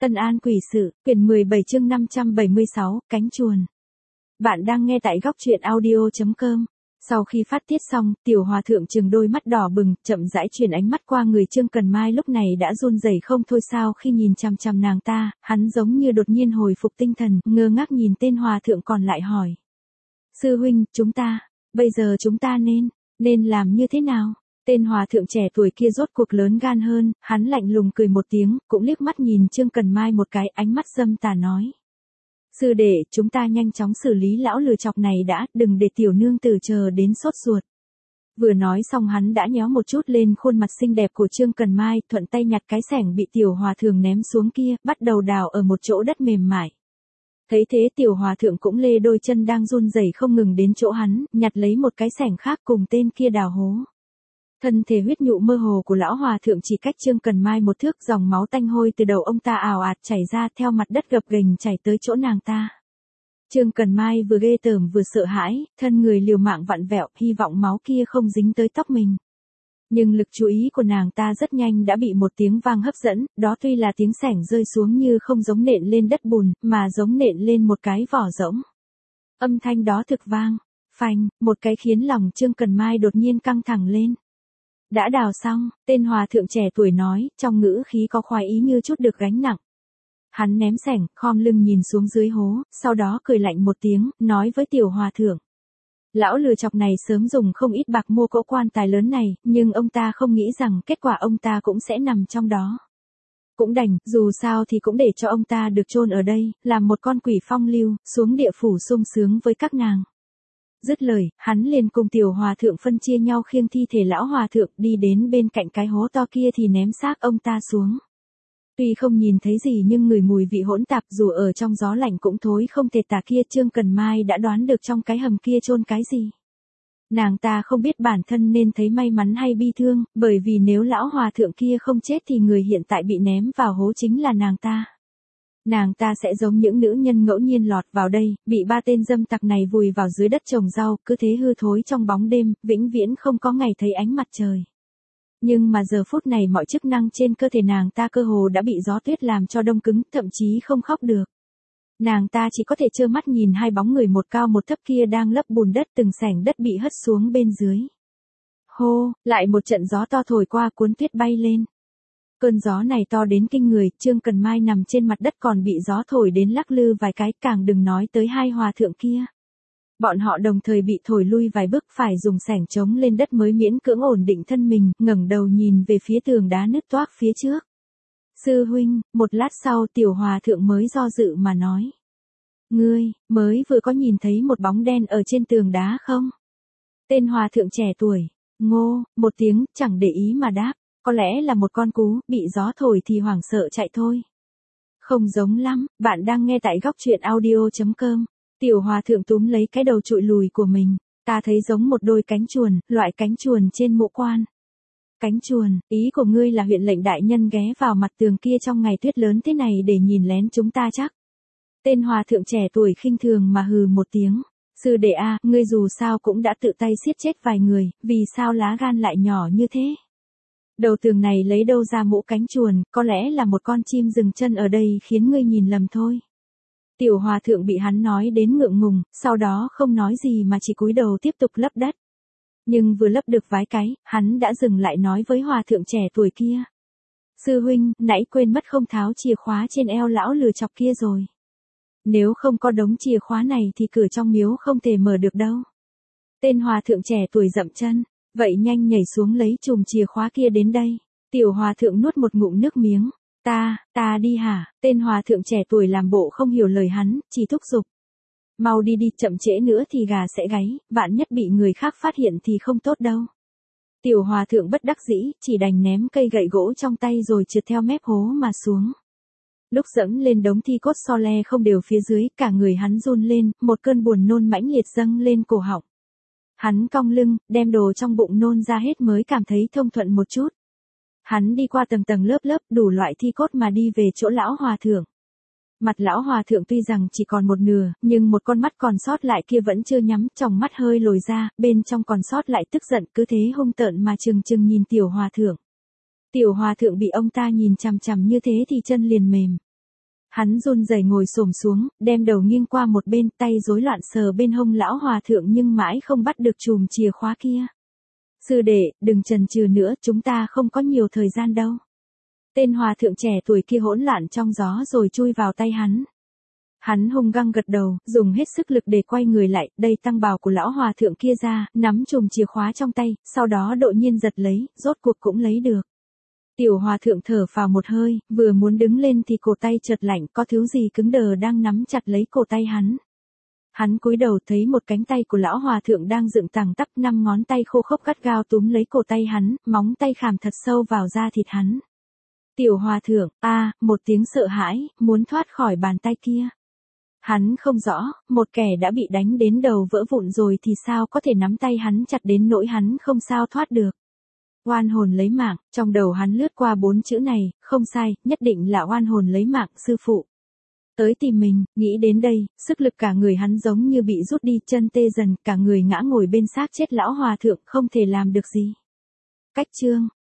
Tân An Quỷ Sự, quyển 17 chương 576, cánh chuồn. Bạn đang nghe tại góc truyện audio.com. Sau khi phát tiết xong, tiểu hòa thượng trừng đôi mắt đỏ bừng, chậm rãi chuyển ánh mắt qua người Trương Cần Mai lúc này đã run rẩy không thôi sao khi nhìn chằm chằm nàng ta, hắn giống như đột nhiên hồi phục tinh thần, ngơ ngác nhìn tên hòa thượng còn lại hỏi. Sư huynh, bây giờ chúng ta nên làm như thế nào? Tên hòa thượng trẻ tuổi kia rốt cuộc lớn gan hơn, hắn lạnh lùng cười một tiếng, cũng liếc mắt nhìn Trương Cần Mai một cái, ánh mắt dâm tà nói. Sư đệ, chúng ta nhanh chóng xử lý lão lừa chọc này đã, đừng để tiểu nương tử chờ đến sốt ruột. Vừa nói xong hắn đã nhéo một chút lên khuôn mặt xinh đẹp của Trương Cần Mai, thuận tay nhặt cái xẻng bị tiểu hòa thượng ném xuống kia, bắt đầu đào ở một chỗ đất mềm mại. Thấy thế tiểu hòa thượng cũng lê đôi chân đang run rẩy không ngừng đến chỗ hắn, nhặt lấy một cái xẻng khác cùng tên kia đào hố. Thân thể huyết nhụ mơ hồ của lão hòa thượng chỉ cách Trương Cần Mai một thước, dòng máu tanh hôi từ đầu ông ta ào ạt chảy ra theo mặt đất gập ghềnh chảy tới chỗ nàng ta. Trương Cần Mai vừa ghê tởm vừa sợ hãi, thân người liều mạng vặn vẹo, hy vọng máu kia không dính tới tóc mình. Nhưng lực chú ý của nàng ta rất nhanh đã bị một tiếng vang hấp dẫn, đó tuy là tiếng xẻng rơi xuống như không giống nện lên đất bùn, mà giống nện lên một cái vỏ rỗng. Âm thanh đó thực vang, phanh, một cái khiến lòng Trương Cần Mai đột nhiên căng thẳng lên. Đã đào xong, tên hòa thượng trẻ tuổi nói, trong ngữ khí có khoái ý như chút được gánh nặng. Hắn ném xẻng, khom lưng nhìn xuống dưới hố, sau đó cười lạnh một tiếng, nói với tiểu hòa thượng. Lão lừa chọc này sớm dùng không ít bạc mua cỗ quan tài lớn này, nhưng ông ta không nghĩ rằng kết quả ông ta cũng sẽ nằm trong đó. Cũng đành, dù sao thì cũng để cho ông ta được chôn ở đây, làm một con quỷ phong lưu, xuống địa phủ sung sướng với các nàng. Dứt lời, hắn liền cùng tiểu hòa thượng phân chia nhau khiêng thi thể lão hòa thượng đi đến bên cạnh cái hố to kia thì ném xác ông ta xuống. Tuy không nhìn thấy gì nhưng người mùi vị hỗn tạp dù ở trong gió lạnh cũng thối không thể tả kia. Trương Cần Mai đã đoán được trong cái hầm kia chôn cái gì. Nàng ta không biết bản thân nên thấy may mắn hay bi thương, bởi vì nếu lão hòa thượng kia không chết thì người hiện tại bị ném vào hố chính là nàng ta. Nàng ta sẽ giống những nữ nhân ngẫu nhiên lọt vào đây, bị ba tên dâm tặc này vùi vào dưới đất trồng rau, cứ thế hư thối trong bóng đêm, vĩnh viễn không có ngày thấy ánh mặt trời. Nhưng mà giờ phút này mọi chức năng trên cơ thể nàng ta cơ hồ đã bị gió tuyết làm cho đông cứng, thậm chí không khóc được. Nàng ta chỉ có thể trơ mắt nhìn hai bóng người một cao một thấp kia đang lấp bùn đất, từng xẻng đất bị hất xuống bên dưới. Hô, lại một trận gió to thổi qua cuốn tuyết bay lên. Cơn gió này to đến kinh người, Trương Cần Mai nằm trên mặt đất còn bị gió thổi đến lắc lư vài cái, càng đừng nói tới hai hòa thượng kia. Bọn họ đồng thời bị thổi lui vài bước, phải dùng xẻng chống lên đất mới miễn cưỡng ổn định thân mình, ngẩng đầu nhìn về phía tường đá nứt toác phía trước. Sư huynh, một lát sau tiểu hòa thượng mới do dự mà nói. Ngươi, mới vừa có nhìn thấy một bóng đen ở trên tường đá không? Tên hòa thượng trẻ tuổi, ngô, một tiếng, chẳng để ý mà đáp. Có lẽ là một con cú, bị gió thổi thì hoảng sợ chạy thôi. Không giống lắm, bạn đang nghe tại góc truyện audio.com. Tiểu hòa thượng túm lấy cái đầu trụi lùi của mình. Ta thấy giống một đôi cánh chuồn, loại cánh chuồn trên mộ quan. Cánh chuồn, ý của ngươi là huyện lệnh đại nhân ghé vào mặt tường kia trong ngày tuyết lớn thế này để nhìn lén chúng ta chắc. Tên hòa thượng trẻ tuổi khinh thường mà hừ một tiếng. Sư đệ a, ngươi dù sao cũng đã tự tay giết chết vài người, vì sao lá gan lại nhỏ như thế? Đầu tường này lấy đâu ra mũ cánh chuồn, có lẽ là một con chim dừng chân ở đây khiến ngươi nhìn lầm thôi. Tiểu hòa thượng bị hắn nói đến ngượng ngùng, sau đó không nói gì mà chỉ cúi đầu tiếp tục lấp đất. Nhưng vừa lấp được vài cái, hắn đã dừng lại nói với hòa thượng trẻ tuổi kia. Sư huynh, nãy quên mất không tháo chìa khóa trên eo lão lừa chọc kia rồi. Nếu không có đống chìa khóa này thì cửa trong miếu không thể mở được đâu. Tên hòa thượng trẻ tuổi dậm chân. Vậy nhanh nhảy xuống lấy chùm chìa khóa kia đến đây. Tiểu hòa thượng nuốt một ngụm nước miếng. Ta đi hả? Tên hòa thượng trẻ tuổi làm bộ không hiểu lời hắn, chỉ thúc giục. Mau đi đi, chậm trễ nữa thì gà sẽ gáy, vạn nhất bị người khác phát hiện thì không tốt đâu. Tiểu hòa thượng bất đắc dĩ, chỉ đành ném cây gậy gỗ trong tay rồi trượt theo mép hố mà xuống. Lúc dẫm lên đống thi cốt so le không đều phía dưới, cả người hắn run lên, một cơn buồn nôn mãnh liệt dâng lên cổ họng. Hắn cong lưng, đem đồ trong bụng nôn ra hết mới cảm thấy thông thuận một chút. Hắn đi qua tầng tầng lớp lớp đủ loại thi cốt mà đi về chỗ lão hòa thượng. Mặt lão hòa thượng tuy rằng chỉ còn một nửa, nhưng một con mắt còn sót lại kia vẫn chưa nhắm, tròng mắt hơi lồi ra, bên trong còn sót lại tức giận, cứ thế hung tợn mà trừng trừng nhìn tiểu hòa thượng. Tiểu hòa thượng bị ông ta nhìn chằm chằm như thế thì chân liền mềm. Hắn run rẩy ngồi xổm xuống, đem đầu nghiêng qua một bên, tay rối loạn sờ bên hông lão hòa thượng nhưng mãi không bắt được chùm chìa khóa kia. Sư đệ, đừng chần chừ nữa, chúng ta không có nhiều thời gian đâu. Tên hòa thượng trẻ tuổi kia hỗn loạn trong gió rồi chui vào tay hắn. Hắn hung găng gật đầu, dùng hết sức lực để quay người lại, đây tăng bào của lão hòa thượng kia ra, nắm chùm chìa khóa trong tay, sau đó đột nhiên giật lấy, rốt cuộc cũng lấy được. Tiểu hòa thượng thở phào một hơi, vừa muốn đứng lên thì cổ tay chợt lạnh, có thứ gì cứng đờ đang nắm chặt lấy cổ tay hắn. Hắn cúi đầu thấy một cánh tay của lão hòa thượng đang dựng thẳng tắp, 5 ngón tay khô khốc gắt gao túm lấy cổ tay hắn, móng tay khảm thật sâu vào da thịt hắn. Tiểu hòa thượng, một tiếng sợ hãi, muốn thoát khỏi bàn tay kia. Hắn không rõ, một kẻ đã bị đánh đến đầu vỡ vụn rồi thì sao có thể nắm tay hắn chặt đến nỗi hắn không sao thoát được. Oan hồn lấy mạng, trong đầu hắn lướt qua 4 chữ này, không sai, nhất định là oan hồn lấy mạng, sư phụ. Tới tìm mình, nghĩ đến đây, sức lực cả người hắn giống như bị rút đi, chân tê dần, cả người ngã ngồi bên xác chết lão hòa thượng, không thể làm được gì. Cách chương